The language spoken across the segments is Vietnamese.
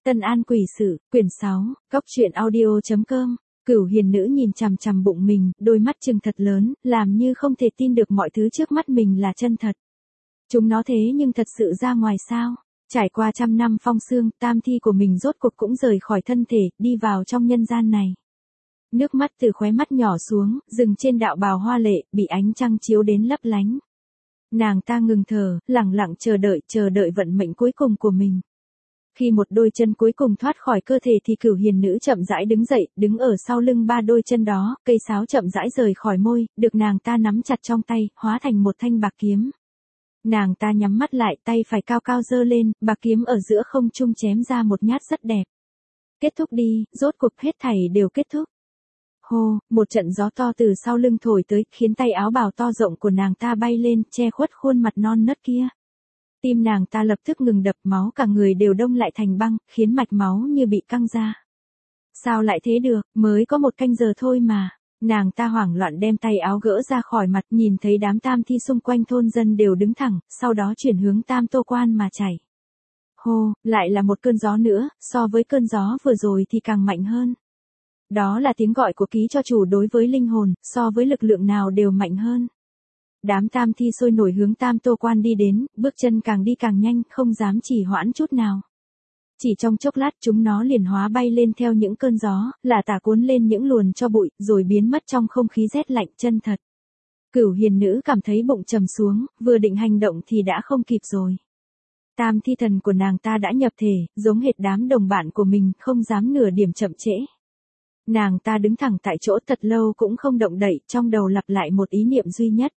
Tân An Quỷ Sự, quyển 6, Cóc truyện audio.com. Cửu hiền nữ nhìn chằm chằm bụng mình, đôi mắt trừng thật lớn, làm như không thể tin được mọi thứ trước mắt mình là chân thật. Chúng nó thế nhưng thật sự ra ngoài sao? Trải qua trăm năm phong sương, tam thi của mình rốt cuộc cũng rời khỏi thân thể, đi vào trong nhân gian này. Nước mắt từ khóe mắt nhỏ xuống, dừng trên đạo bào hoa lệ, bị ánh trăng chiếu đến lấp lánh. Nàng ta ngừng thở, lặng lặng chờ đợi vận mệnh cuối cùng của mình. Khi một đôi chân cuối cùng thoát khỏi cơ thể thì Cửu hiền nữ chậm rãi đứng dậy, đứng ở sau lưng ba đôi chân đó, cây sáo chậm rãi rời khỏi môi, được nàng ta nắm chặt trong tay, hóa thành một thanh bạc kiếm. Nàng ta nhắm mắt lại, tay phải cao cao giơ lên, bạc kiếm ở giữa không trung chém ra một nhát rất đẹp. Kết thúc đi, rốt cuộc hết thảy đều kết thúc. Hô, một trận gió to từ sau lưng thổi tới, khiến tay áo bào to rộng của nàng ta bay lên, che khuất khuôn mặt non nớt kia. Tim nàng ta lập tức ngừng đập, máu cả người đều đông lại thành băng, khiến mạch máu như bị căng ra. Sao lại thế được, mới có một canh giờ thôi mà. Nàng ta hoảng loạn đem tay áo gỡ ra khỏi mặt, nhìn thấy đám tam thi xung quanh thôn dân đều đứng thẳng, sau đó chuyển hướng Tam Tô Quan mà chảy. Hô, lại là một cơn gió nữa, so với cơn gió vừa rồi thì càng mạnh hơn. Đó là tiếng gọi của ký cho chủ đối với linh hồn, so với lực lượng nào đều mạnh hơn. Đám tam thi sôi nổi hướng Tam Tô Quan đi đến, bước chân càng đi càng nhanh, không dám trì hoãn chút nào. Chỉ trong chốc lát chúng nó liền hóa bay lên theo những cơn gió, là tả cuốn lên những luồn cho bụi, rồi biến mất trong không khí rét lạnh chân thật. Cửu hiền nữ cảm thấy bụng trầm xuống, vừa định hành động thì đã không kịp rồi. Tam thi thần của nàng ta đã nhập thể, giống hệt đám đồng bạn của mình, không dám nửa điểm chậm trễ. Nàng ta đứng thẳng tại chỗ thật lâu cũng không động đậy, trong đầu lặp lại một ý niệm duy nhất.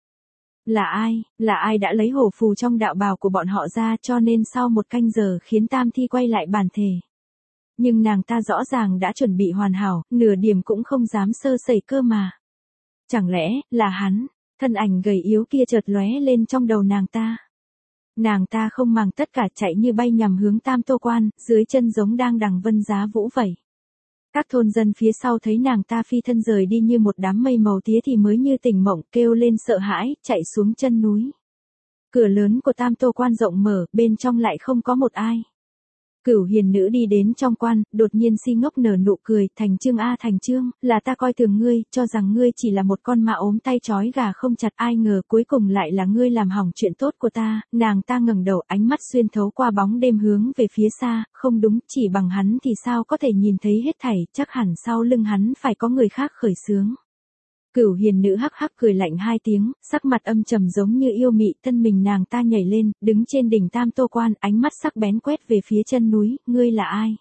Là ai đã lấy hổ phù trong đạo bào của bọn họ ra, cho nên sau một canh giờ khiến tam thi quay lại bản thể. Nhưng nàng ta rõ ràng đã chuẩn bị hoàn hảo, nửa điểm cũng không dám sơ sẩy cơ mà. Chẳng lẽ, là hắn, thân ảnh gầy yếu kia chợt lóe lên trong đầu nàng ta. Nàng ta không màng tất cả chạy như bay nhằm hướng Tam Tô Quan, dưới chân giống đang đằng vân giá vũ vậy. Các thôn dân phía sau thấy nàng ta phi thân rời đi như một đám mây màu tía thì mới như tỉnh mộng, kêu lên sợ hãi, chạy xuống chân núi. Cửa lớn của Tam Tô Quan rộng mở, bên trong lại không có một ai. Cửu hiền nữ đi đến trong quan, đột nhiên si ngốc nở nụ cười, Thành Chương a Thành Chương, là ta coi thường ngươi, cho rằng ngươi chỉ là một con ma ốm tay trói gà không chặt, ai ngờ cuối cùng lại là ngươi làm hỏng chuyện tốt của ta. Nàng ta ngẩng đầu, ánh mắt xuyên thấu qua bóng đêm hướng về phía xa, không đúng, chỉ bằng hắn thì sao có thể nhìn thấy hết thảy, chắc hẳn sau lưng hắn phải có người khác khởi xướng. Cửu hiền nữ hắc hắc cười lạnh hai tiếng, sắc mặt âm trầm giống như yêu mị, thân mình nàng ta nhảy lên, đứng trên đỉnh Tam Tô Quan, ánh mắt sắc bén quét về phía chân núi, ngươi là ai?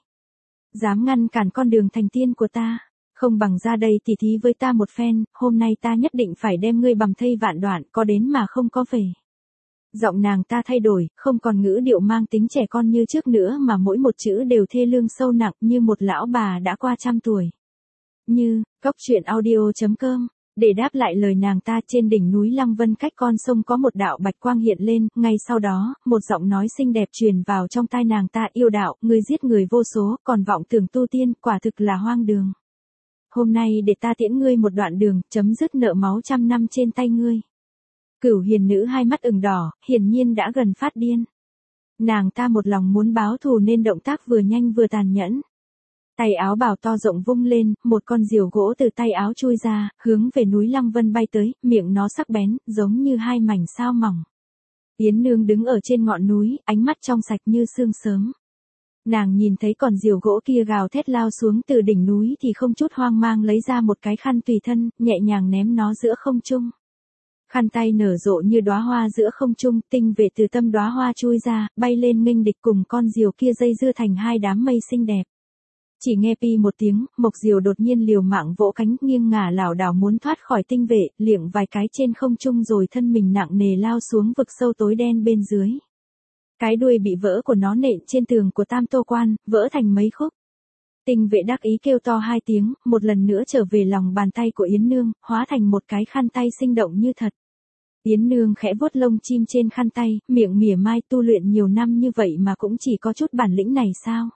Dám ngăn cản con đường thành tiên của ta? Không bằng ra đây tỉ thí với ta một phen, hôm nay ta nhất định phải đem ngươi bầm thây vạn đoạn, có đến mà không có về. Giọng nàng ta thay đổi, không còn ngữ điệu mang tính trẻ con như trước nữa mà mỗi một chữ đều thê lương sâu nặng như một lão bà đã qua 100 tuổi. Như, Cóc truyện audio.com. Để đáp lại lời nàng ta, trên đỉnh núi Lăng Vân cách con sông có một đạo bạch quang hiện lên, ngay sau đó, một giọng nói xinh đẹp truyền vào trong tai nàng ta, yêu đạo, ngươi giết người vô số, còn vọng tưởng tu tiên, quả thực là hoang đường. Hôm nay để ta tiễn ngươi một đoạn đường, chấm dứt nợ máu 100 năm trên tay ngươi. Cửu hiền nữ hai mắt ửng đỏ, hiển nhiên đã gần phát điên. Nàng ta một lòng muốn báo thù nên động tác vừa nhanh vừa tàn nhẫn. Tay áo bào to rộng vung lên, một con diều gỗ từ tay áo chui ra, hướng về núi Lăng Vân bay tới, miệng nó sắc bén, giống như hai mảnh sao mỏng. Yến Nương đứng ở trên ngọn núi, ánh mắt trong sạch như sương sớm. Nàng nhìn thấy con diều gỗ kia gào thét lao xuống từ đỉnh núi thì không chút hoang mang lấy ra một cái khăn tùy thân, nhẹ nhàng ném nó giữa không trung. Khăn tay nở rộ như đóa hoa giữa không trung, tinh vệ từ tâm đóa hoa chui ra, bay lên nghênh địch cùng con diều kia dây dưa thành hai đám mây xinh đẹp. Chỉ nghe pi một tiếng, mộc diều đột nhiên liều mạng vỗ cánh, nghiêng ngả lảo đảo muốn thoát khỏi tinh vệ, liệng vài cái trên không trung rồi thân mình nặng nề lao xuống vực sâu tối đen bên dưới. Cái đuôi bị vỡ của nó nện trên tường của Tam Tô Quan, vỡ thành mấy khúc. Tinh vệ đắc ý kêu to hai tiếng, một lần nữa trở về lòng bàn tay của Yến Nương, hóa thành một cái khăn tay sinh động như thật. Yến Nương khẽ vuốt lông chim trên khăn tay, miệng mỉa mai, tu luyện nhiều năm như vậy mà cũng chỉ có chút bản lĩnh này sao?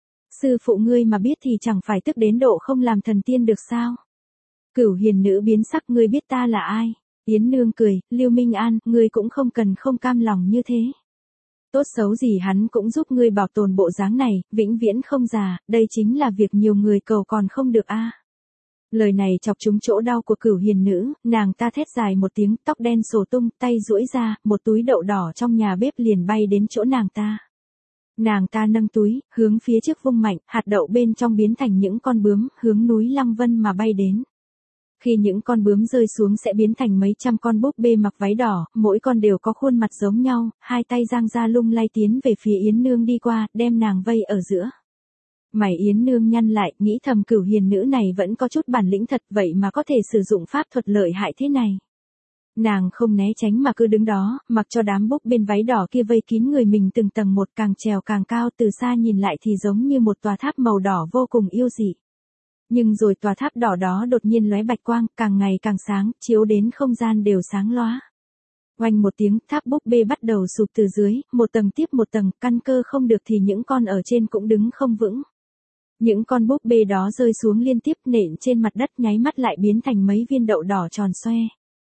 Sư phụ ngươi mà biết thì chẳng phải tức đến độ không làm thần tiên được sao? Cửu hiền nữ biến sắc, ngươi biết ta là ai? Yến Nương cười, Lưu Minh An, ngươi cũng không cần không cam lòng như thế. Tốt xấu gì hắn cũng giúp ngươi bảo tồn bộ dáng này, vĩnh viễn không già, đây chính là việc nhiều người cầu còn không được a. Lời này chọc trúng chỗ đau của Cửu Hiền nữ, nàng ta thét dài một tiếng, tóc đen xổ tung, tay duỗi ra, một túi đậu đỏ trong nhà bếp liền bay đến chỗ nàng ta. Nàng ta nâng túi, hướng phía trước vung mạnh, hạt đậu bên trong biến thành những con bướm, hướng núi Lăng Vân mà bay đến. Khi những con bướm rơi xuống sẽ biến thành mấy trăm con búp bê mặc váy đỏ, mỗi con đều có khuôn mặt giống nhau, hai tay giang ra lung lay tiến về phía Yến Nương đi qua, đem nàng vây ở giữa. Mày Yến Nương nhăn lại, nghĩ thầm Cửu Hiền nữ này vẫn có chút bản lĩnh thật, vậy mà có thể sử dụng pháp thuật lợi hại thế này. Nàng không né tránh mà cứ đứng đó, mặc cho đám búp bên váy đỏ kia vây kín người mình từng tầng một, càng trèo càng cao, từ xa nhìn lại thì giống như một tòa tháp màu đỏ vô cùng yêu dị. Nhưng rồi tòa tháp đỏ đó đột nhiên lóe bạch quang, càng ngày càng sáng, chiếu đến không gian đều sáng lóa. Oanh một tiếng, tháp búp bê bắt đầu sụp từ dưới, một tầng tiếp một tầng, căn cơ không được thì những con ở trên cũng đứng không vững. Những con búp bê đó rơi xuống liên tiếp nện trên mặt đất, nháy mắt lại biến thành mấy viên đậu đỏ tròn xoe.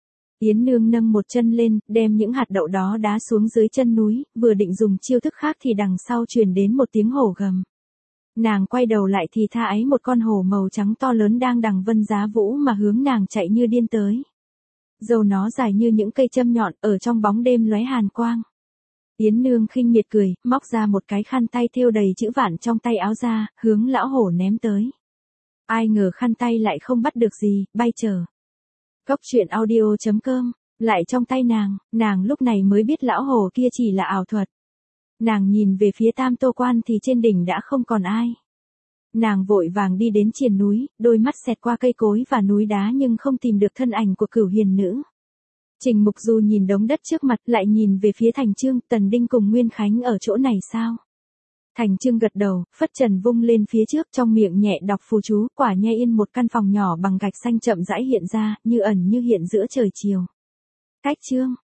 Yến Nương nâng một chân lên, đem những hạt đậu đó đá xuống dưới chân núi, vừa định dùng chiêu thức khác thì đằng sau truyền đến một tiếng hổ gầm. Nàng quay đầu lại thì tha ấy một con hổ màu trắng to lớn đang đằng vân giá vũ mà hướng nàng chạy như điên tới. Râu nó dài như những cây châm nhọn, ở trong bóng đêm lóe hàn quang. Yến Nương khinh miệt cười, móc ra một cái khăn tay thêu đầy chữ vạn trong tay áo ra, hướng lão hổ ném tới. Ai ngờ khăn tay lại không bắt được gì, bay trở. Cốc truyện audio.com, lại trong tay nàng lúc này mới biết lão hổ kia chỉ là ảo thuật. Nàng nhìn về phía Tam Tô Quan thì trên đỉnh đã không còn ai. Nàng vội vàng đi đến triền núi, đôi mắt xẹt qua cây cối và núi đá nhưng không tìm được thân ảnh của Cửu Hiền nữ. Trình Mục Du nhìn đống đất trước mặt, lại nhìn về phía Thành Chương, Tần Đinh cùng Nguyên Khánh ở chỗ này sao? Thành Chương gật đầu, phất trần vung lên phía trước, trong miệng nhẹ đọc phù chú, quả nhe yên một căn phòng nhỏ bằng gạch xanh chậm rãi hiện ra, như ẩn như hiện giữa trời chiều. Cách Chương